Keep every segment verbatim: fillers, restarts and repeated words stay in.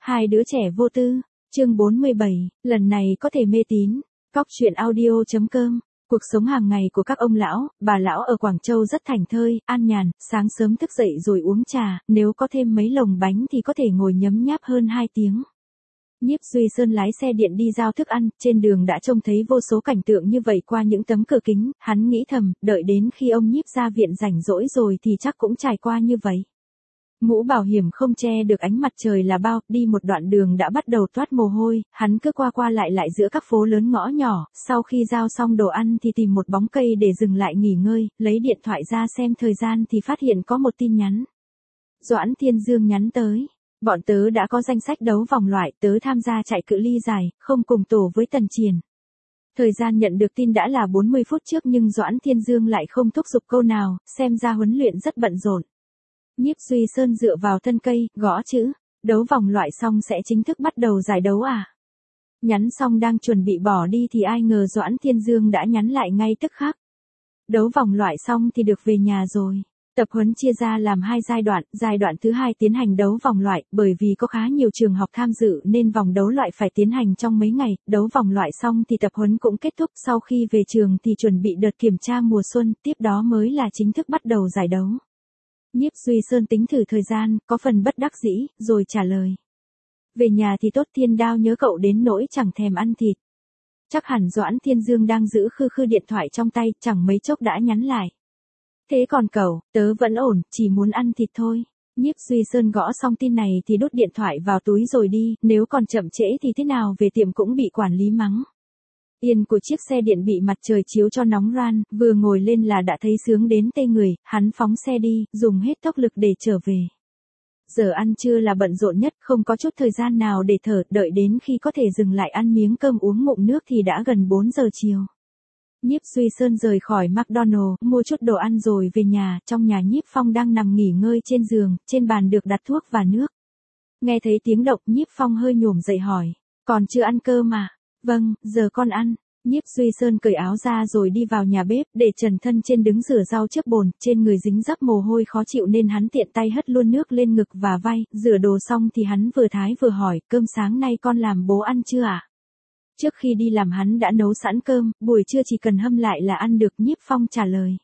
Hai đứa trẻ vô tư, chương bốn mươi bảy, lần này có thể mê tín. Cóc truyện audio.com. Cuộc sống hàng ngày của các ông lão, bà lão ở Quảng Châu rất thảnh thơi, an nhàn, sáng sớm thức dậy rồi uống trà, nếu có thêm mấy lồng bánh thì có thể ngồi nhấm nháp hơn hai tiếng. Nhiếp Duy Sơn lái xe điện đi giao thức ăn, trên đường đã trông thấy vô số cảnh tượng như vậy qua những tấm cửa kính, hắn nghĩ thầm, đợi đến khi ông Nhiếp ra viện rảnh rỗi rồi thì chắc cũng trải qua như vậy. Mũ bảo hiểm không che được ánh mặt trời là bao, đi một đoạn đường đã bắt đầu toát mồ hôi, hắn cứ qua qua lại lại giữa các phố lớn ngõ nhỏ, sau khi giao xong đồ ăn thì tìm một bóng cây để dừng lại nghỉ ngơi, lấy điện thoại ra xem thời gian thì phát hiện có một tin nhắn. Doãn Thiên Dương nhắn tới. Bọn tớ đã có danh sách đấu vòng loại, tớ tham gia chạy cự ly dài, không cùng tổ với Tần Triền. Thời gian nhận được tin đã là bốn mươi phút trước nhưng Doãn Thiên Dương lại không thúc giục câu nào, xem ra huấn luyện rất bận rộn. Nhiếp Duy Sơn dựa vào thân cây, gõ chữ, đấu vòng loại xong sẽ chính thức bắt đầu giải đấu à? Nhắn xong đang chuẩn bị bỏ đi thì ai ngờ Doãn Thiên Dương đã nhắn lại ngay tức khắc. Đấu vòng loại xong thì được về nhà rồi. Tập huấn chia ra làm hai giai đoạn, giai đoạn thứ hai tiến hành đấu vòng loại, bởi vì có khá nhiều trường học tham dự nên vòng đấu loại phải tiến hành trong mấy ngày, đấu vòng loại xong thì tập huấn cũng kết thúc, sau khi về trường thì chuẩn bị đợt kiểm tra mùa xuân, tiếp đó mới là chính thức bắt đầu giải đấu. Nhiếp Duy Sơn tính thử thời gian, có phần bất đắc dĩ, rồi trả lời. Về nhà thì tốt, Thiên Đao nhớ cậu đến nỗi chẳng thèm ăn thịt. Chắc hẳn Doãn Thiên Dương đang giữ khư khư điện thoại trong tay, chẳng mấy chốc đã nhắn lại. Thế còn cậu, tớ vẫn ổn, chỉ muốn ăn thịt thôi. Nhiếp Duy Sơn gõ xong tin này thì đút điện thoại vào túi rồi đi, nếu còn chậm trễ thì thế nào về tiệm cũng bị quản lý mắng. Yên của chiếc xe điện bị mặt trời chiếu cho nóng ran, vừa ngồi lên là đã thấy sướng đến tê người, hắn phóng xe đi, dùng hết tốc lực để trở về. Giờ ăn trưa là bận rộn nhất, không có chút thời gian nào để thở, đợi đến khi có thể dừng lại ăn miếng cơm uống ngụm nước thì đã gần bốn giờ chiều. Nhiếp Duy Sơn rời khỏi McDonald, mua chút đồ ăn rồi về nhà, trong nhà Nhiếp Phong đang nằm nghỉ ngơi trên giường, trên bàn được đặt thuốc và nước. Nghe thấy tiếng động, Nhiếp Phong hơi nhổm dậy hỏi, còn chưa ăn cơm à? Vâng, giờ con ăn. Nhiếp Duy Sơn cởi áo ra rồi đi vào nhà bếp, để trần thân trên đứng rửa rau trước bồn, trên người dính dắp mồ hôi khó chịu nên hắn tiện tay hất luôn nước lên ngực và vai, rửa đồ xong thì hắn vừa thái vừa hỏi, cơm sáng nay con làm bố ăn chưa ạ? À? Trước khi đi làm hắn đã nấu sẵn cơm, buổi trưa chỉ cần hâm lại là ăn được, Nhiếp Phong trả lời.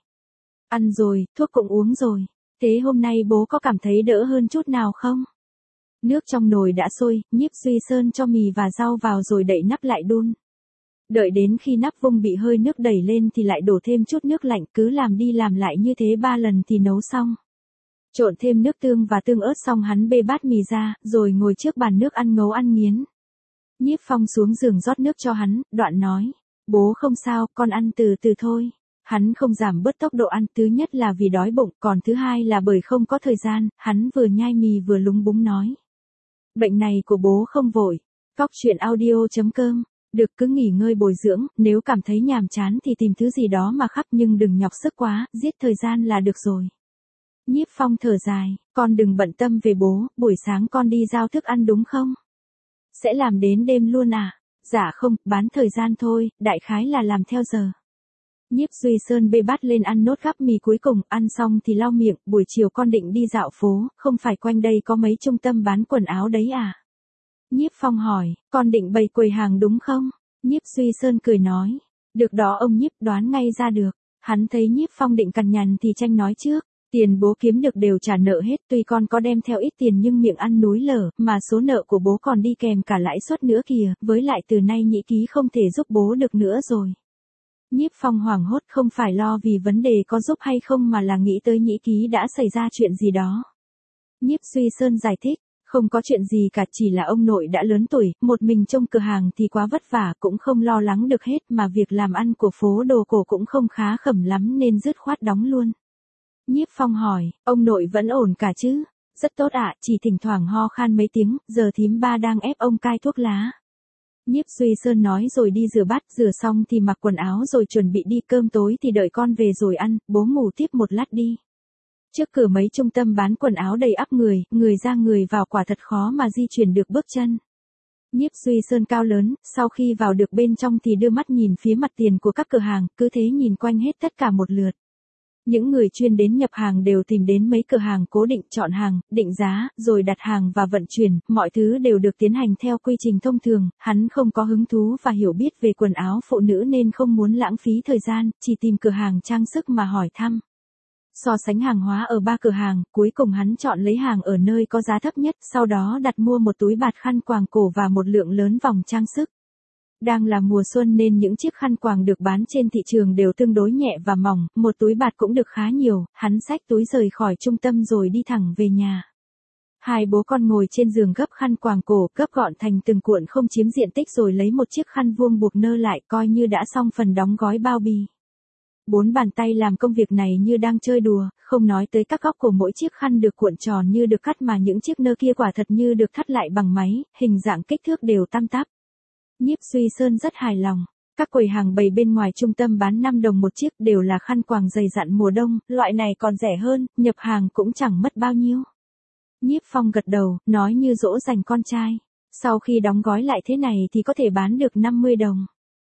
Ăn rồi, thuốc cũng uống rồi. Thế hôm nay bố có cảm thấy đỡ hơn chút nào không? Nước trong nồi đã sôi, Nhiếp Duy Sơn cho mì và rau vào rồi đậy nắp lại đun. Đợi đến khi nắp vung bị hơi nước đẩy lên thì lại đổ thêm chút nước lạnh, cứ làm đi làm lại như thế ba lần thì nấu xong. Trộn thêm nước tương và tương ớt xong hắn bê bát mì ra, rồi ngồi trước bàn nước ăn ngấu ăn nghiến. Nhiếp Phong xuống giường rót nước cho hắn, đoạn nói, bố không sao, con ăn từ từ thôi. Hắn không giảm bớt tốc độ ăn, thứ nhất là vì đói bụng, còn thứ hai là bởi không có thời gian, hắn vừa nhai mì vừa lúng búng nói. Bệnh này của bố không vội. Cóc truyện audio.com. Được, cứ nghỉ ngơi bồi dưỡng, nếu cảm thấy nhàm chán thì tìm thứ gì đó mà khắc nhưng đừng nhọc sức quá, giết thời gian là được rồi. Nhiếp Phong thở dài, con đừng bận tâm về bố, buổi sáng con đi giao thức ăn đúng không? Sẽ làm đến đêm luôn à? Dạ không, bán thời gian thôi, đại khái là làm theo giờ. Nhiếp Duy Sơn bê bát lên ăn nốt gắp mì cuối cùng, ăn xong thì lau miệng, buổi chiều con định đi dạo phố, không phải quanh đây có mấy trung tâm bán quần áo đấy à? Nhiếp Phong hỏi, con định bày quầy hàng đúng không? Nhiếp Duy Sơn cười nói, được đó ông Nhiếp, đoán ngay ra được. Hắn thấy Nhiếp Phong định cằn nhằn thì tranh nói trước, tiền bố kiếm được đều trả nợ hết, tuy con có đem theo ít tiền nhưng miệng ăn núi lở, mà số nợ của bố còn đi kèm cả lãi suất nữa kìa, với lại từ nay Nhĩ Ký không thể giúp bố được nữa rồi. Nhiếp Phong hoảng hốt, không phải lo vì vấn đề có giúp hay không mà là nghĩ tới Nhĩ Ký đã xảy ra chuyện gì đó. Nhiếp Duy Sơn giải thích, không có chuyện gì cả, chỉ là ông nội đã lớn tuổi, một mình trông cửa hàng thì quá vất vả, cũng không lo lắng được hết, mà việc làm ăn của phố đồ cổ cũng không khá khẩm lắm nên dứt khoát đóng luôn. Nhiếp Phong hỏi, ông nội vẫn ổn cả chứ? Rất tốt ạ, chỉ thỉnh thoảng ho khan mấy tiếng, giờ thím ba đang ép ông cai thuốc lá. Nhiếp Duy Sơn nói rồi đi rửa bát, rửa xong thì mặc quần áo rồi chuẩn bị đi, cơm tối thì đợi con về rồi ăn, bố ngủ tiếp một lát đi. Trước cửa mấy trung tâm bán quần áo đầy ắp người, người ra người vào quả thật khó mà di chuyển được bước chân. Nhiếp Duy Sơn cao lớn, sau khi vào được bên trong thì đưa mắt nhìn phía mặt tiền của các cửa hàng, cứ thế nhìn quanh hết tất cả một lượt. Những người chuyên đến nhập hàng đều tìm đến mấy cửa hàng cố định chọn hàng, định giá, rồi đặt hàng và vận chuyển, mọi thứ đều được tiến hành theo quy trình thông thường, hắn không có hứng thú và hiểu biết về quần áo phụ nữ nên không muốn lãng phí thời gian, chỉ tìm cửa hàng trang sức mà hỏi thăm. So sánh hàng hóa ở ba cửa hàng, cuối cùng hắn chọn lấy hàng ở nơi có giá thấp nhất, sau đó đặt mua một túi bạt khăn quàng cổ và một lượng lớn vòng trang sức. Đang là mùa xuân nên những chiếc khăn quàng được bán trên thị trường đều tương đối nhẹ và mỏng, một túi bạt cũng được khá nhiều, hắn xách túi rời khỏi trung tâm rồi đi thẳng về nhà. Hai bố con ngồi trên giường gấp khăn quàng cổ, gấp gọn thành từng cuộn không chiếm diện tích rồi lấy một chiếc khăn vuông buộc nơ lại coi như đã xong phần đóng gói bao bì. Bốn bàn tay làm công việc này như đang chơi đùa, không nói tới các góc của mỗi chiếc khăn được cuộn tròn như được cắt mà những chiếc nơ kia quả thật như được thắt lại bằng máy, hình dạng kích thước đều tăm tắp. Nhiếp Duy Sơn rất hài lòng. Các quầy hàng bày bên ngoài trung tâm bán năm đồng một chiếc đều là khăn quàng dày dặn mùa đông, loại này còn rẻ hơn, nhập hàng cũng chẳng mất bao nhiêu. Nhiếp Phong gật đầu, nói như dỗ dành con trai. Sau khi đóng gói lại thế này thì có thể bán được năm mươi đồng.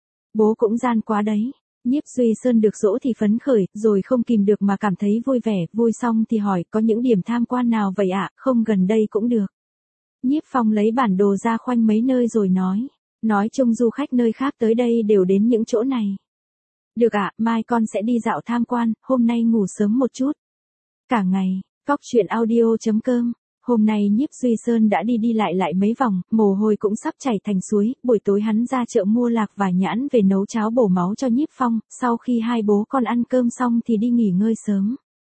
Bố cũng gian quá đấy. Nhiếp Duy Sơn được dỗ thì phấn khởi, rồi không kìm được mà cảm thấy vui vẻ, vui xong thì hỏi có những điểm tham quan nào vậy ạ, không gần đây cũng được. Nhiếp Phong lấy bản đồ ra khoanh mấy nơi rồi nói. Nói chung du khách nơi khác tới đây đều đến những chỗ này. Được ạ, mai con sẽ đi dạo tham quan, hôm nay ngủ sớm một chút. Cả ngày, Cóc Truyện Audio chấm com. Hôm nay Nhiếp Duy Sơn đã đi đi lại lại mấy vòng, mồ hôi cũng sắp chảy thành suối, buổi tối hắn ra chợ mua lạc và nhãn về nấu cháo bổ máu cho Nhiếp Phong, sau khi hai bố con ăn cơm xong thì đi nghỉ ngơi sớm.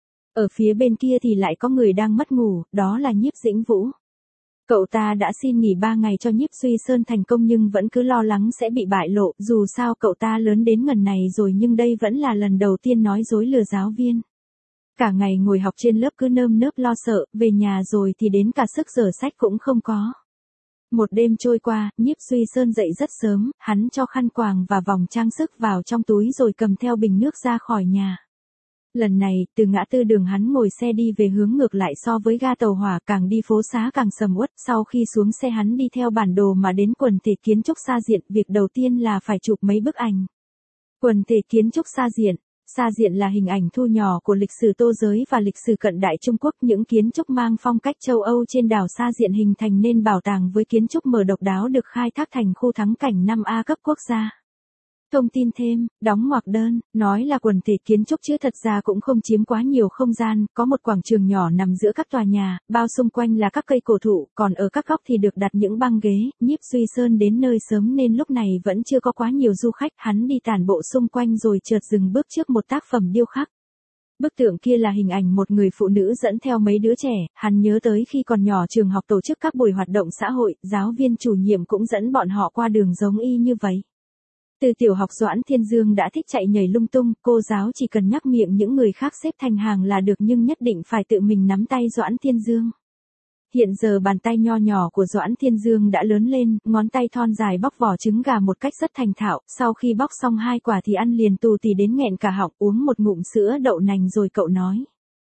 Ở phía bên kia thì lại có người đang mất ngủ, đó là Nhiếp Dĩnh Vũ. Cậu ta đã xin nghỉ ba ngày cho Nhiếp Duy Sơn thành công nhưng vẫn cứ lo lắng sẽ bị bại lộ, dù sao cậu ta lớn đến ngần này rồi nhưng đây vẫn là lần đầu tiên nói dối lừa giáo viên. Cả ngày ngồi học trên lớp cứ nơm nớp lo sợ, về nhà rồi thì đến cả sức rửa sách cũng không có. Một đêm trôi qua, Nhiếp Duy Sơn dậy rất sớm, hắn cho khăn quàng và vòng trang sức vào trong túi rồi cầm theo bình nước ra khỏi nhà. Lần này, từ ngã tư đường hắn ngồi xe đi về hướng ngược lại so với ga tàu hỏa, càng đi phố xá càng sầm uất, sau khi xuống xe hắn đi theo bản đồ mà đến quần thể kiến trúc Sa Diện, việc đầu tiên là phải chụp mấy bức ảnh. Quần thể kiến trúc Sa Diện. Sa Diện là hình ảnh thu nhỏ của lịch sử Tô giới và lịch sử cận đại Trung Quốc, những kiến trúc mang phong cách châu Âu trên đảo Sa Diện hình thành nên bảo tàng với kiến trúc mở độc đáo được khai thác thành khu thắng cảnh năm A cấp quốc gia. Thông tin thêm, đóng ngoặc đơn, nói là quần thể kiến trúc chứ thật ra cũng không chiếm quá nhiều không gian, có một quảng trường nhỏ nằm giữa các tòa nhà, bao xung quanh là các cây cổ thụ, còn ở các góc thì được đặt những băng ghế. Nhiếp Duy Sơn đến nơi sớm nên lúc này vẫn chưa có quá nhiều du khách, hắn đi tản bộ xung quanh rồi chợt dừng bước trước một tác phẩm điêu khắc. Bức tượng kia là hình ảnh một người phụ nữ dẫn theo mấy đứa trẻ, hắn nhớ tới khi còn nhỏ trường học tổ chức các buổi hoạt động xã hội, giáo viên chủ nhiệm cũng dẫn bọn họ qua đường giống y như vậy. Từ tiểu học Doãn Thiên Dương đã thích chạy nhảy lung tung, cô giáo chỉ cần nhắc miệng những người khác xếp thành hàng là được nhưng nhất định phải tự mình nắm tay Doãn Thiên Dương. Hiện giờ bàn tay nho nhỏ của Doãn Thiên Dương đã lớn lên, ngón tay thon dài bóc vỏ trứng gà một cách rất thành thạo, sau khi bóc xong hai quả thì ăn liền tù tì đến nghẹn cả họng, uống một ngụm sữa đậu nành rồi cậu nói.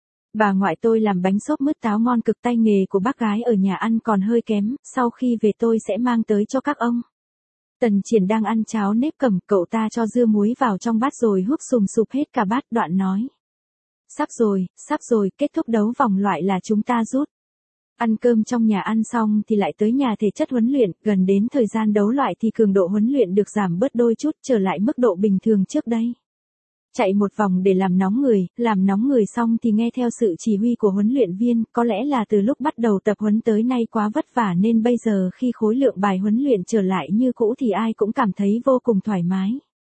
Bà ngoại tôi làm bánh xốp mứt táo ngon cực, tay nghề của bác gái ở nhà ăn còn hơi kém, sau khi về tôi sẽ mang tới cho các ông. Tần Triển đang ăn cháo nếp cẩm, cậu ta cho dưa muối vào trong bát rồi húp sùm sụp hết cả bát, đoạn nói. Sắp rồi, sắp rồi, kết thúc đấu vòng loại là chúng ta rút. Ăn cơm trong nhà ăn xong thì lại tới nhà thể chất huấn luyện, gần đến thời gian đấu loại thì cường độ huấn luyện được giảm bớt đôi chút, trở lại mức độ bình thường trước đây. Chạy một vòng để làm nóng người, làm nóng người xong thì nghe theo sự chỉ huy của huấn luyện viên, có lẽ là từ lúc bắt đầu tập huấn tới nay quá vất vả nên bây giờ khi khối lượng bài huấn luyện trở lại như cũ thì ai cũng cảm thấy vô cùng thoải mái.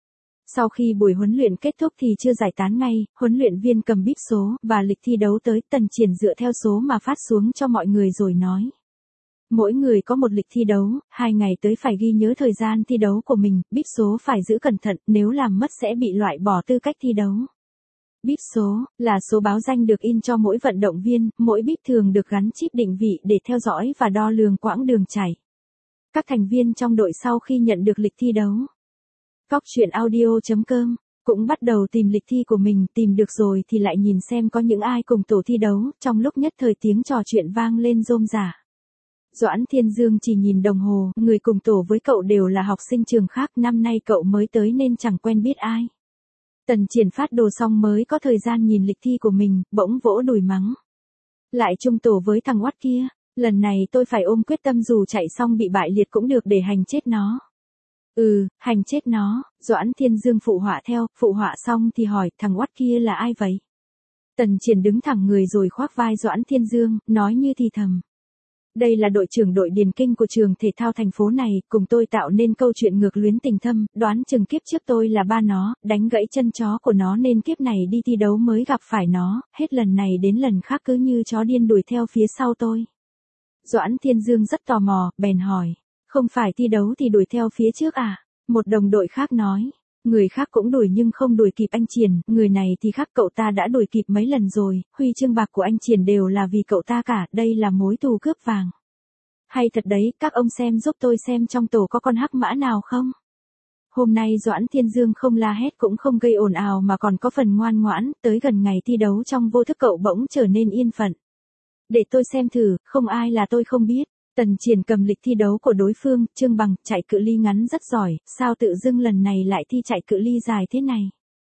Sau khi buổi huấn luyện kết thúc thì chưa giải tán ngay, huấn luyện viên cầm bíp số và lịch thi đấu tới, Tần Triển dựa theo số mà phát xuống cho mọi người rồi nói. Mỗi người có một lịch thi đấu, hai ngày tới phải ghi nhớ thời gian thi đấu của mình, bíp số phải giữ cẩn thận, nếu làm mất sẽ bị loại bỏ tư cách thi đấu. Bíp số là số báo danh được in cho mỗi vận động viên, mỗi bíp thường được gắn chip định vị để theo dõi và đo lường quãng đường chảy. Các thành viên trong đội sau khi nhận được lịch thi đấu, Cóc Truyện Audio chấm com cũng bắt đầu tìm lịch thi của mình, tìm được rồi thì lại nhìn xem có những ai cùng tổ thi đấu, trong lúc nhất thời tiếng trò chuyện vang lên rôm rả. Doãn Thiên Dương chỉ nhìn đồng hồ, người cùng tổ với cậu đều là học sinh trường khác, năm nay cậu mới tới nên chẳng quen biết ai. Tần Triển phát đồ xong mới có thời gian nhìn lịch thi của mình, bỗng vỗ đùi mắng. Lại chung tổ với thằng oắt kia, lần này tôi phải ôm quyết tâm dù chạy xong bị bại liệt cũng được để hành chết nó. Ừ, hành chết nó, Doãn Thiên Dương phụ họa theo, phụ họa xong thì hỏi thằng oắt kia là ai vậy? Tần Triển đứng thẳng người rồi khoác vai Doãn Thiên Dương, nói như thì thầm. Đây là đội trưởng đội điền kinh của trường thể thao thành phố này, cùng tôi tạo nên câu chuyện ngược luyến tình thâm, đoán chừng kiếp trước tôi là ba nó, đánh gãy chân chó của nó nên kiếp này đi thi đấu mới gặp phải nó, hết lần này đến lần khác cứ như chó điên đuổi theo phía sau tôi. Doãn Thiên Dương rất tò mò, bèn hỏi, không phải thi đấu thì đuổi theo phía trước à? Một đồng đội khác nói, người khác cũng đuổi nhưng không đuổi kịp anh Triển, người này thì khác, cậu ta đã đuổi kịp mấy lần rồi, huy chương bạc của anh Triển đều là vì cậu ta cả, đây là mối thù cướp vàng. Hay thật đấy, các ông xem giúp tôi xem trong tổ có con hắc mã nào không? Hôm nay Doãn Thiên Dương không la hét cũng không gây ồn ào mà còn có phần ngoan ngoãn, tới gần ngày thi đấu trong vô thức cậu bỗng trở nên yên phận. Để tôi xem thử, không ai là tôi không biết. Tần Triển cầm lịch thi đấu của đối phương, Trương Bằng, chạy cự ly ngắn rất giỏi, sao tự dưng lần này lại thi chạy cự ly dài thế này?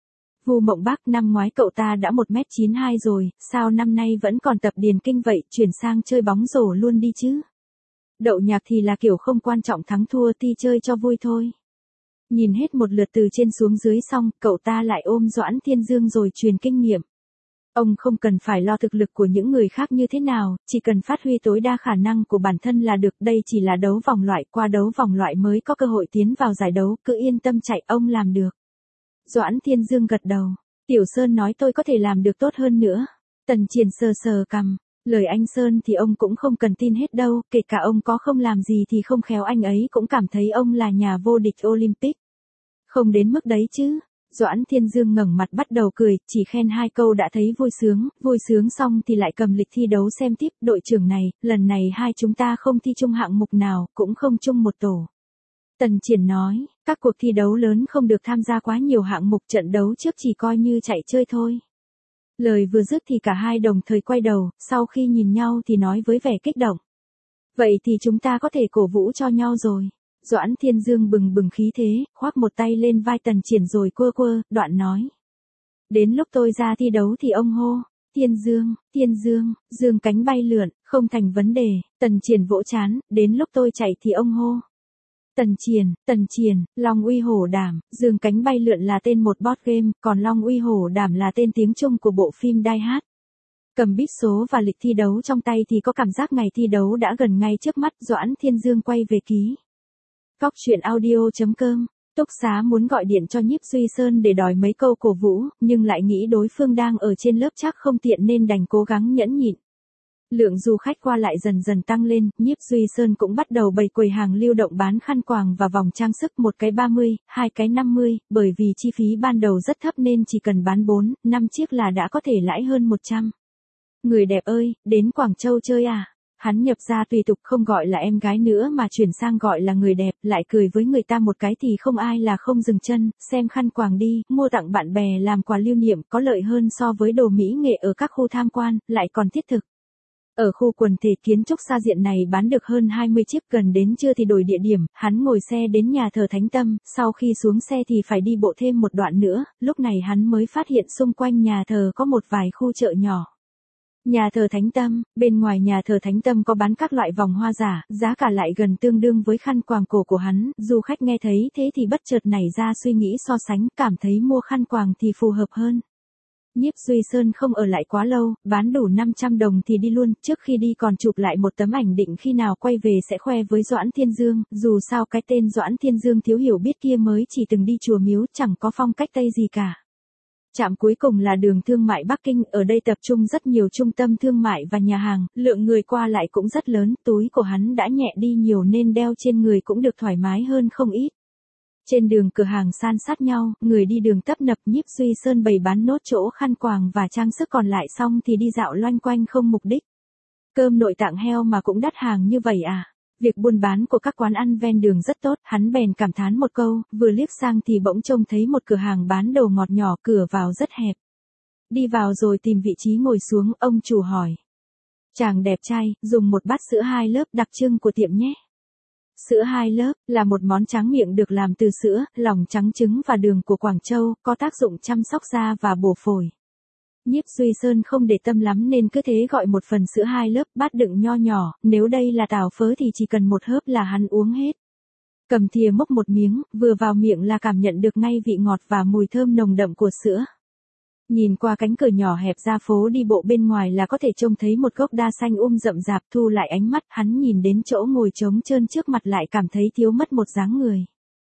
Vu Mộng Bác, năm ngoái cậu ta đã một mét chín mươi hai rồi, sao năm nay vẫn còn tập điền kinh vậy, chuyển sang chơi bóng rổ luôn đi chứ? Đậu Nhạc thì là kiểu không quan trọng thắng thua, ti chơi cho vui thôi. Nhìn hết một lượt từ trên xuống dưới xong, cậu ta lại ôm Doãn Thiên Dương rồi truyền kinh nghiệm. Ông không cần phải lo thực lực của những người khác như thế nào, chỉ cần phát huy tối đa khả năng của bản thân là được, đây chỉ là đấu vòng loại, qua đấu vòng loại mới có cơ hội tiến vào giải đấu, cứ yên tâm chạy, ông làm được. Doãn Thiên Dương gật đầu, Tiểu Sơn nói tôi có thể làm được tốt hơn nữa. Tần Triển sờ sờ cằm, lời anh Sơn thì ông cũng không cần tin hết đâu, kể cả ông có không làm gì thì không khéo anh ấy cũng cảm thấy ông là nhà vô địch Olympic. Không đến mức đấy chứ. Doãn Thiên Dương ngẩng mặt bắt đầu cười, chỉ khen hai câu đã thấy vui sướng, vui sướng xong thì lại cầm lịch thi đấu xem tiếp, đội trưởng này, lần này hai chúng ta không thi chung hạng mục nào, cũng không chung một tổ. Tần Triển nói, các cuộc thi đấu lớn không được tham gia quá nhiều hạng mục, trận đấu trước chỉ coi như chạy chơi thôi. Lời vừa dứt thì cả hai đồng thời quay đầu, sau khi nhìn nhau thì nói với vẻ kích động. Vậy thì chúng ta có thể cổ vũ cho nhau rồi. Doãn Thiên Dương bừng bừng khí thế, khoác một tay lên vai Tần Triển rồi quơ quơ, đoạn nói. Đến lúc tôi ra thi đấu thì ông hô, Thiên Dương, Thiên Dương, dương cánh bay lượn, không thành vấn đề. Tần Triển vỗ chán, đến lúc tôi chạy thì ông hô. Tần Triển, Tần Triển, Long Uy Hổ Đảm, dương cánh bay lượn là tên một board game, còn Long Uy Hổ Đảm là tên tiếng Trung của bộ phim Die Hard. Cầm bít số và lịch thi đấu trong tay thì có cảm giác ngày thi đấu đã gần ngay trước mắt. Doãn Thiên Dương quay về ký. Cóc truyện audio chấm com, Túc Xá muốn gọi điện cho Nhiếp Duy Sơn để đòi mấy câu cổ vũ, nhưng lại nghĩ đối phương đang ở trên lớp chắc không tiện nên đành cố gắng nhẫn nhịn. Lượng du khách qua lại dần dần tăng lên, Nhiếp Duy Sơn cũng bắt đầu bày quầy hàng lưu động bán khăn quàng và vòng trang sức, một cái ba mươi, hai cái năm mươi, bởi vì chi phí ban đầu rất thấp nên chỉ cần bán bốn, năm chiếc là đã có thể lãi hơn một trăm. Người đẹp ơi, đến Quảng Châu chơi à? Hắn nhập ra tùy tục không gọi là em gái nữa mà chuyển sang gọi là người đẹp, lại cười với người ta một cái thì không ai là không dừng chân, xem khăn quàng đi, mua tặng bạn bè làm quà lưu niệm có lợi hơn so với đồ mỹ nghệ ở các khu tham quan, lại còn thiết thực. Ở khu quần thể kiến trúc xa diện này bán được hơn hai mươi chiếc, gần đến trưa thì đổi địa điểm, hắn ngồi xe đến nhà thờ Thánh Tâm, sau khi xuống xe thì phải đi bộ thêm một đoạn nữa, lúc này hắn mới phát hiện xung quanh nhà thờ có một vài khu chợ nhỏ. Nhà thờ Thánh Tâm, bên ngoài nhà thờ Thánh Tâm có bán các loại vòng hoa giả, giá cả lại gần tương đương với khăn quàng cổ của hắn, du khách nghe thấy thế thì bất chợt nảy ra suy nghĩ so sánh, cảm thấy mua khăn quàng thì phù hợp hơn. Nhiếp Duy Sơn không ở lại quá lâu, bán đủ năm trăm đồng thì đi luôn, trước khi đi còn chụp lại một tấm ảnh định khi nào quay về sẽ khoe với Doãn Thiên Dương, dù sao cái tên Doãn Thiên Dương thiếu hiểu biết kia mới chỉ từng đi chùa miếu, chẳng có phong cách Tây gì cả. Trạm cuối cùng là đường thương mại Bắc Kinh, ở đây tập trung rất nhiều trung tâm thương mại và nhà hàng, lượng người qua lại cũng rất lớn, túi của hắn đã nhẹ đi nhiều nên đeo trên người cũng được thoải mái hơn không ít. Trên đường cửa hàng san sát nhau, người đi đường tấp nập. Nhiếp Duy Sơn bày bán nốt chỗ khăn quàng và trang sức còn lại xong thì đi dạo loanh quanh không mục đích. Cơm nội tạng heo mà cũng đắt hàng như vậy à? Việc buôn bán của các quán ăn ven đường rất tốt, hắn bèn cảm thán một câu, vừa liếc sang thì bỗng trông thấy một cửa hàng bán đồ ngọt nhỏ, cửa vào rất hẹp. Đi vào rồi tìm vị trí ngồi xuống, ông chủ hỏi. Chàng đẹp trai, dùng một bát sữa hai lớp đặc trưng của tiệm nhé. Sữa hai lớp là một món tráng miệng được làm từ sữa, lòng trắng trứng và đường của Quảng Châu, có tác dụng chăm sóc da và bổ phổi. Nhiếp Duy Sơn không để tâm lắm nên cứ thế gọi một phần sữa hai lớp, bát đựng nho nhỏ, nếu đây là tàu phớ thì chỉ cần một hớp là hắn uống hết. Cầm thìa múc một miếng, vừa vào miệng là cảm nhận được ngay vị ngọt và mùi thơm nồng đậm của sữa. Nhìn qua cánh cửa nhỏ hẹp ra phố đi bộ bên ngoài là có thể trông thấy một gốc đa xanh um rậm rạp, thu lại ánh mắt, hắn nhìn đến chỗ ngồi trống trơn trước mặt lại cảm thấy thiếu mất một dáng người.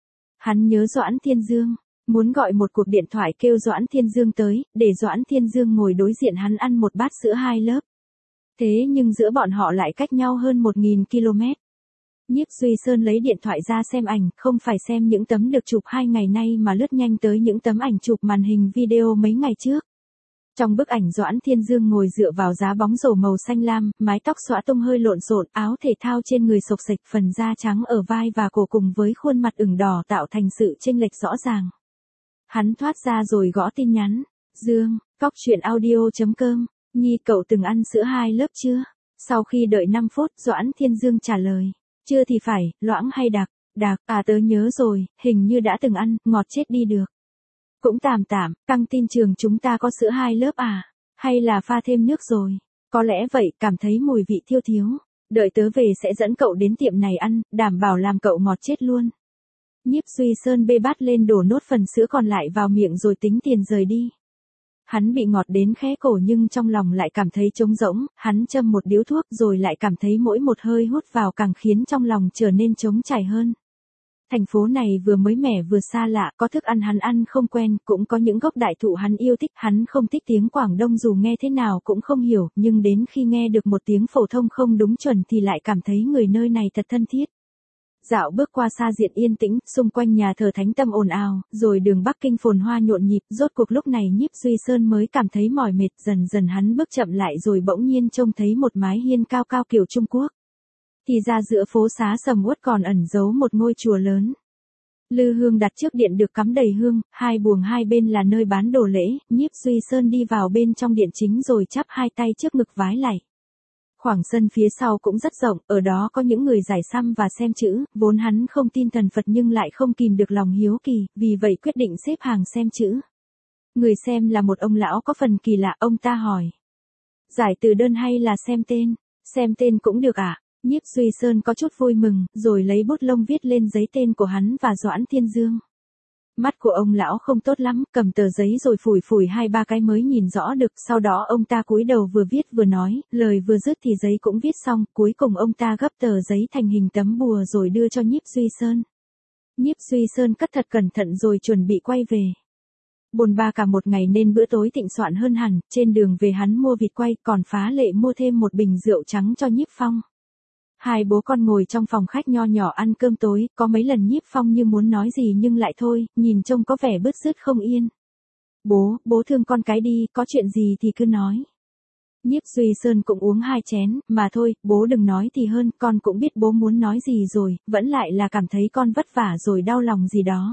Hắn nhớ Doãn Thiên Dương, muốn gọi một cuộc điện thoại kêu Doãn Thiên Dương tới, để Doãn Thiên Dương ngồi đối diện hắn ăn một bát sữa hai lớp. Thế nhưng giữa bọn họ lại cách nhau hơn một nghìn ki lô mét. Nhiếp Duy Sơn lấy điện thoại ra xem ảnh, không phải xem những tấm được chụp hai ngày nay mà lướt nhanh tới những tấm ảnh chụp màn hình video mấy ngày trước. Trong bức ảnh Doãn Thiên Dương ngồi dựa vào giá bóng rổ màu xanh lam, mái tóc xõa tung hơi lộn xộn, áo thể thao trên người xộc xệch, phần da trắng ở vai và cổ cùng với khuôn mặt ửng đỏ tạo thành sự chênh lệch rõ ràng. Hắn thoát ra rồi gõ tin nhắn. Dương, cóc truyện audio chấm com, Nhi cậu từng ăn sữa hai lớp chưa? Sau khi đợi năm phút, Doãn Thiên Dương trả lời. Chưa thì phải, loãng hay đặc? Đặc, à tớ nhớ rồi, hình như đã từng ăn, ngọt chết đi được. Cũng tạm tạm, căng tin trường chúng ta có sữa hai lớp à? Hay là pha thêm nước rồi? Có lẽ vậy, cảm thấy mùi vị thiêu thiếu. Đợi tớ về sẽ dẫn cậu đến tiệm này ăn, đảm bảo làm cậu ngọt chết luôn. Nhiếp Duy Sơn bê bát lên đổ nốt phần sữa còn lại vào miệng rồi tính tiền rời đi. Hắn bị ngọt đến khẽ cổ nhưng trong lòng lại cảm thấy trống rỗng, hắn châm một điếu thuốc rồi lại cảm thấy mỗi một hơi hút vào càng khiến trong lòng trở nên trống trải hơn. Thành phố này vừa mới mẻ vừa xa lạ, có thức ăn hắn ăn không quen, cũng có những gốc đại thụ hắn yêu thích, hắn không thích tiếng Quảng Đông dù nghe thế nào cũng không hiểu, nhưng đến khi nghe được một tiếng phổ thông không đúng chuẩn thì lại cảm thấy người nơi này thật thân thiết. Dạo bước qua xa diện yên tĩnh, xung quanh nhà thờ Thánh Tâm ồn ào, rồi đường Bắc Kinh phồn hoa nhộn nhịp, rốt cuộc lúc này Nhiếp Duy Sơn mới cảm thấy mỏi mệt, dần dần hắn bước chậm lại rồi bỗng nhiên trông thấy một mái hiên cao cao kiểu Trung Quốc. Thì ra giữa phố xá sầm uất còn ẩn giấu một ngôi chùa lớn. Lư hương đặt trước điện được cắm đầy hương, hai buồng hai bên là nơi bán đồ lễ, Nhiếp Duy Sơn đi vào bên trong điện chính rồi chắp hai tay trước ngực vái lạy. Khoảng sân phía sau cũng rất rộng, ở đó có những người giải săm và xem chữ, vốn hắn không tin thần Phật nhưng lại không kìm được lòng hiếu kỳ, vì vậy quyết định xếp hàng xem chữ. Người xem là một ông lão có phần kỳ lạ, ông ta hỏi. Giải từ đơn hay là xem tên? Xem tên cũng được ạ. À? Nhiếp Duy Sơn có chút vui mừng, rồi lấy bút lông viết lên giấy tên của hắn và Doãn Thiên Dương. Mắt của ông lão không tốt lắm, cầm tờ giấy rồi phủi phủi hai ba cái mới nhìn rõ được, sau đó ông ta cúi đầu vừa viết vừa nói, lời vừa dứt thì giấy cũng viết xong, cuối cùng ông ta gấp tờ giấy thành hình tấm bùa rồi đưa cho Nhiếp Duy Sơn. Nhiếp Duy Sơn cất thật cẩn thận rồi chuẩn bị quay về. Bồn ba cả một ngày nên bữa tối thịnh soạn hơn hẳn, trên đường về hắn mua vịt quay, còn phá lệ mua thêm một bình rượu trắng cho Nhiếp Phong. Hai bố con ngồi trong phòng khách nho nhỏ ăn cơm tối, có mấy lần Nhiếp Phong như muốn nói gì nhưng lại thôi, nhìn trông có vẻ bứt rứt không yên. Bố, bố thương con cái đi, có chuyện gì thì cứ nói. Nhiếp Duy Sơn cũng uống hai chén, mà thôi, bố đừng nói thì hơn, con cũng biết bố muốn nói gì rồi, vẫn lại là cảm thấy con vất vả rồi đau lòng gì đó.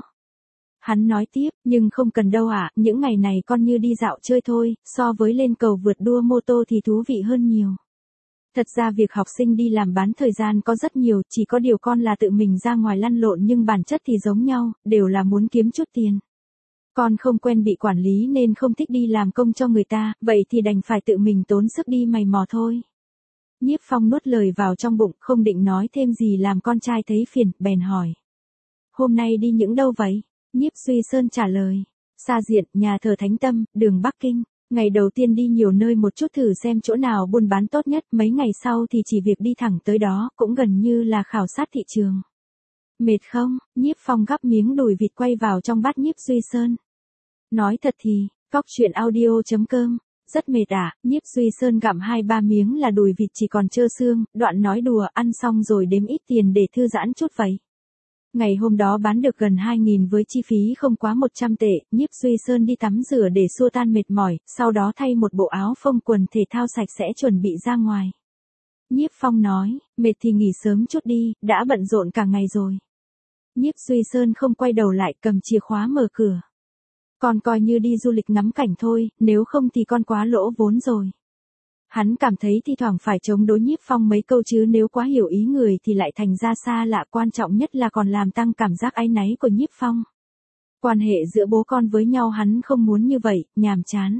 Hắn nói tiếp, nhưng không cần đâu ạ, à, những ngày này con như đi dạo chơi thôi, so với lên cầu vượt đua mô tô thì thú vị hơn nhiều. Thật ra việc học sinh đi làm bán thời gian có rất nhiều, chỉ có điều con là tự mình ra ngoài lăn lộn nhưng bản chất thì giống nhau, đều là muốn kiếm chút tiền. Con không quen bị quản lý nên không thích đi làm công cho người ta, vậy thì đành phải tự mình tốn sức đi mày mò thôi. Nhiếp Phong nuốt lời vào trong bụng, không định nói thêm gì làm con trai thấy phiền, bèn hỏi. Hôm nay đi những đâu vậy? Nhiếp Duy Sơn trả lời. Xa diện, nhà thờ Thánh Tâm, đường Bắc Kinh. Ngày đầu tiên đi nhiều nơi một chút thử xem chỗ nào buôn bán tốt nhất, mấy ngày sau thì chỉ việc đi thẳng tới đó, cũng gần như là khảo sát thị trường. Mệt không? Nhiếp Phong gắp miếng đùi vịt quay vào trong bát Nhiếp Duy Sơn. Nói thật thì, cóc truyện audio chấm com, rất mệt à, Nhiếp Duy Sơn gặm hai ba miếng là đùi vịt chỉ còn trơ xương, đoạn nói đùa, ăn xong rồi đếm ít tiền để thư giãn chút vậy. Ngày hôm đó bán được gần hai nghìn với chi phí không quá một trăm tệ, Nhiếp Duy Sơn đi tắm rửa để xua tan mệt mỏi, sau đó thay một bộ áo phông quần thể thao sạch sẽ chuẩn bị ra ngoài. Nhiếp Phong nói, mệt thì nghỉ sớm chút đi, đã bận rộn cả ngày rồi. Nhiếp Duy Sơn không quay đầu lại, cầm chìa khóa mở cửa. Con coi như đi du lịch ngắm cảnh thôi, nếu không thì con quá lỗ vốn rồi. Hắn cảm thấy thi thoảng phải chống đối Nhiếp Phong mấy câu chứ nếu quá hiểu ý người thì lại thành ra xa lạ, quan trọng nhất là còn làm tăng cảm giác áy náy của Nhiếp Phong. Quan hệ giữa bố con với nhau hắn không muốn như vậy, nhàm chán.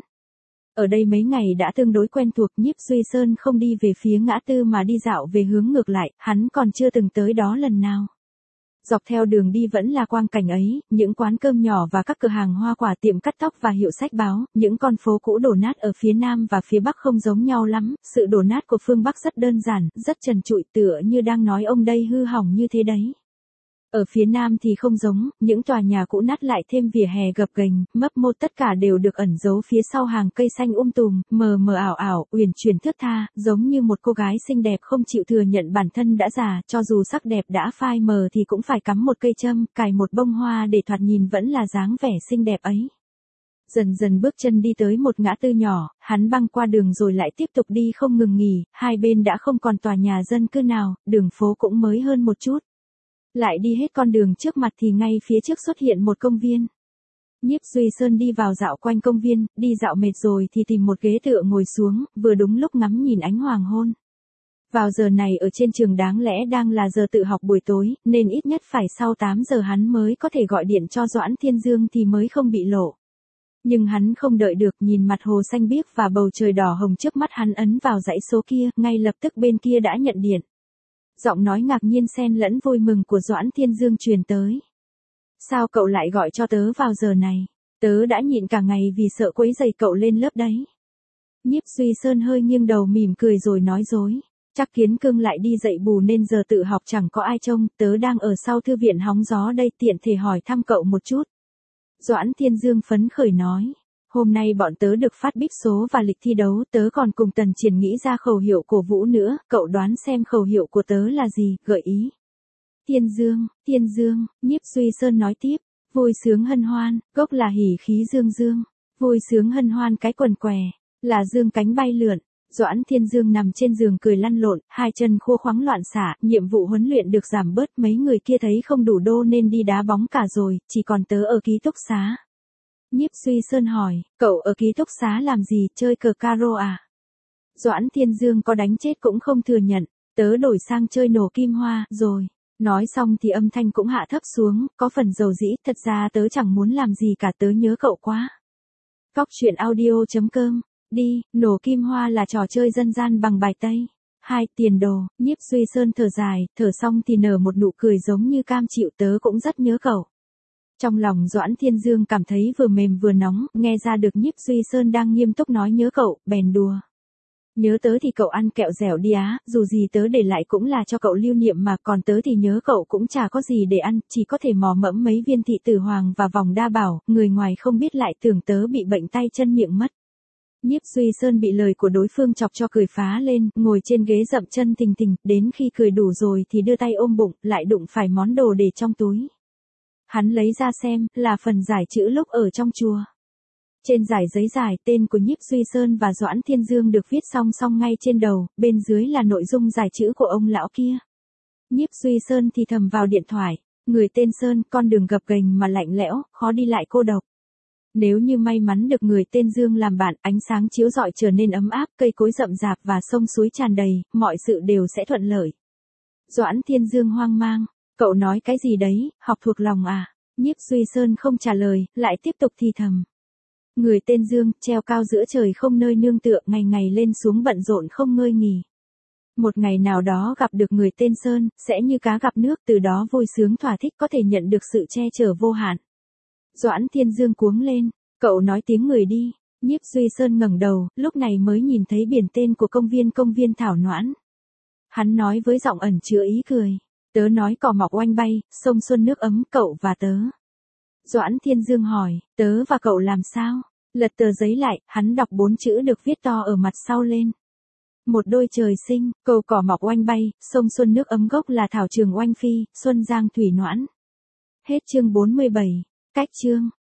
Ở đây mấy ngày đã tương đối quen thuộc, Nhiếp Duy Sơn không đi về phía ngã tư mà đi dạo về hướng ngược lại, hắn còn chưa từng tới đó lần nào. Dọc theo đường đi vẫn là quang cảnh ấy, những quán cơm nhỏ và các cửa hàng hoa quả, tiệm cắt tóc và hiệu sách báo, những con phố cũ đổ nát ở phía Nam và phía Bắc không giống nhau lắm, sự đổ nát của phương Bắc rất đơn giản, rất trần trụi, tựa như đang nói ông đây hư hỏng như thế đấy. Ở phía Nam thì không giống, những tòa nhà cũ nát lại thêm vỉa hè gập ghềnh, mấp mô, tất cả đều được ẩn giấu phía sau hàng cây xanh um tùm, mờ mờ ảo ảo, uyển chuyển thướt tha, giống như một cô gái xinh đẹp không chịu thừa nhận bản thân đã già, cho dù sắc đẹp đã phai mờ thì cũng phải cắm một cây châm, cài một bông hoa để thoạt nhìn vẫn là dáng vẻ xinh đẹp ấy. Dần dần bước chân đi tới một ngã tư nhỏ, hắn băng qua đường rồi lại tiếp tục đi không ngừng nghỉ, hai bên đã không còn tòa nhà dân cư nào, đường phố cũng mới hơn một chút. Lại đi hết con đường trước mặt thì ngay phía trước xuất hiện một công viên. Nhiếp Duy Sơn đi vào dạo quanh công viên, đi dạo mệt rồi thì tìm một ghế tựa ngồi xuống, vừa đúng lúc ngắm nhìn ánh hoàng hôn. Vào giờ này ở trên trường đáng lẽ đang là giờ tự học buổi tối, nên ít nhất phải sau tám giờ hắn mới có thể gọi điện cho Doãn Thiên Dương thì mới không bị lộ. Nhưng hắn không đợi được, nhìn mặt hồ xanh biếc và bầu trời đỏ hồng trước mắt, hắn ấn vào dãy số kia, ngay lập tức bên kia đã nhận điện. Giọng nói ngạc nhiên xen lẫn vui mừng của Doãn Thiên Dương truyền tới. Sao cậu lại gọi cho tớ vào giờ này? Tớ đã nhịn cả ngày vì sợ quấy rầy cậu lên lớp đấy. Nhiếp Duy Sơn hơi nghiêng đầu mỉm cười rồi nói dối. Chắc Kiến Cương lại đi dạy bù nên giờ tự học chẳng có ai trông, tớ đang ở sau thư viện hóng gió đây, tiện thể hỏi thăm cậu một chút. Doãn Thiên Dương phấn khởi nói. Hôm nay bọn tớ được phát bíp số và lịch thi đấu, tớ còn cùng Tần Triển nghĩ ra khẩu hiệu cổ vũ nữa, cậu đoán xem khẩu hiệu của tớ là gì, gợi ý. Thiên Dương, Thiên Dương, Nhiếp Duy Sơn nói tiếp, vui sướng hân hoan, gốc là hỉ khí dương dương, vui sướng hân hoan cái quần què, là dương cánh bay lượn. Doãn Thiên Dương nằm trên giường cười lăn lộn, hai chân khô khoắng loạn xạ, nhiệm vụ huấn luyện được giảm bớt, mấy người kia thấy không đủ đô nên đi đá bóng cả rồi, chỉ còn tớ ở ký túc xá. Nhiếp Duy Sơn hỏi, cậu ở ký túc xá làm gì, chơi cờ caro à? Doãn Thiên Dương có đánh chết cũng không thừa nhận, tớ đổi sang chơi nổ kim hoa, rồi. Nói xong thì âm thanh cũng hạ thấp xuống, có phần dầu dĩ, thật ra tớ chẳng muốn làm gì cả, tớ nhớ cậu quá. Cóc truyện audio chấm com, đi, nổ kim hoa là trò chơi dân gian bằng bài Tây. Hai, tiền đồ, Nhiếp Duy Sơn thở dài, thở xong thì nở một nụ cười giống như cam chịu, tớ cũng rất nhớ cậu. Trong lòng Doãn Thiên Dương cảm thấy vừa mềm vừa nóng, nghe ra được Nhiếp Duy Sơn đang nghiêm túc nói nhớ cậu, bèn đùa. Nhớ tớ thì cậu ăn kẹo dẻo đi á, dù gì tớ để lại cũng là cho cậu lưu niệm mà, còn tớ thì nhớ cậu cũng chả có gì để ăn, chỉ có thể mò mẫm mấy viên thị tử hoàng và vòng đa bảo, người ngoài không biết lại tưởng tớ bị bệnh tay chân miệng mất. Nhiếp Duy Sơn bị lời của đối phương chọc cho cười phá lên, ngồi trên ghế dậm chân thình thình, đến khi cười đủ rồi thì đưa tay ôm bụng, lại đụng phải món đồ để trong túi. Hắn lấy ra xem, là phần giải chữ lúc ở trong chùa. Trên giải giấy giải, tên của Nhiếp Duy Sơn và Doãn Thiên Dương được viết song song ngay trên đầu, bên dưới là nội dung giải chữ của ông lão kia. Nhiếp Duy Sơn thì thầm vào điện thoại, người tên Sơn, con đường gập ghềnh mà lạnh lẽo, khó đi lại cô độc. Nếu như may mắn được người tên Dương làm bạn, ánh sáng chiếu rọi trở nên ấm áp, cây cối rậm rạp và sông suối tràn đầy, mọi sự đều sẽ thuận lợi. Doãn Thiên Dương hoang mang, cậu nói cái gì đấy, học thuộc lòng à? Nhiếp Duy Sơn không trả lời, lại tiếp tục thì thầm. Người tên Dương, treo cao giữa trời không nơi nương tựa, ngày ngày lên xuống bận rộn không ngơi nghỉ. Một ngày nào đó gặp được người tên Sơn, sẽ như cá gặp nước, từ đó vui sướng thỏa thích, có thể nhận được sự che chở vô hạn. Doãn Thiên Dương cuống lên, cậu nói tiếng người đi. Nhiếp Duy Sơn ngẩng đầu, lúc này mới nhìn thấy biển tên của công viên công viên Thảo Noãn. Hắn nói với giọng ẩn chứa ý cười, tớ nói cỏ mọc oanh bay, sông xuân nước ấm, cậu và tớ. Doãn Thiên Dương hỏi, tớ và cậu làm sao? Lật tờ giấy lại, hắn đọc bốn chữ được viết to ở mặt sau lên. Một đôi trời sinh, cầu cỏ mọc oanh bay, sông xuân nước ấm, gốc là thảo trường oanh phi, xuân giang thủy noãn. Hết chương bốn mươi bảy, cách chương.